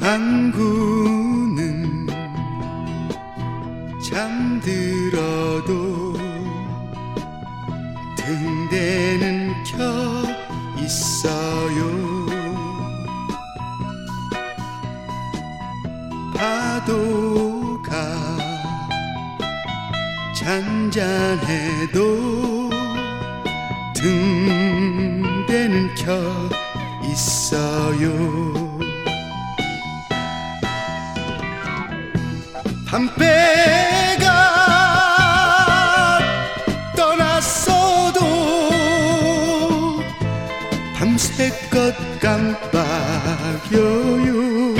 항구는 잠들어도 등대는 켜 있어요. 파도가 잔잔해도 등대는 켜 있어요. 밤배가 떠났어도 밤새껏 깜빡여요.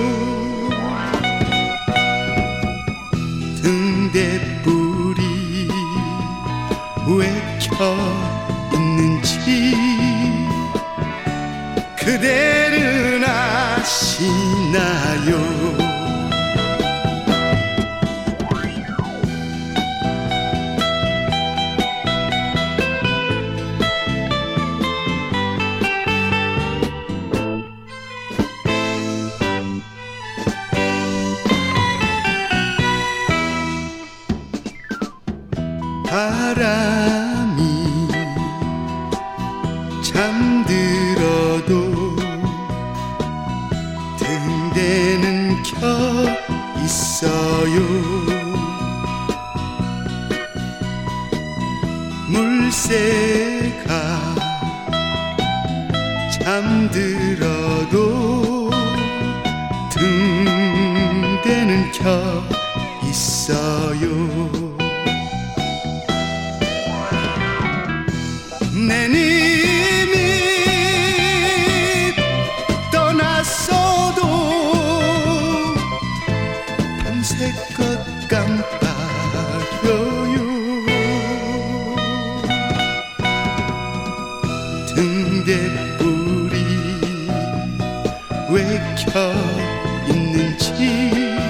등대불이 왜 켜 있는지 그대는 아시나요? 바람이 잠들어도 등대는 켜 있어요. 물새가 잠들어도 등대는 켜 있어요. 내 님이 떠났어도 밤새껏 깜빡여요. 등대불이 왜 켜 있는지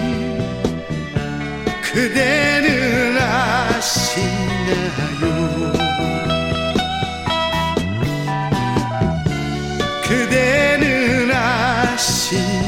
그대는 아시나요? 그대는 아시나요?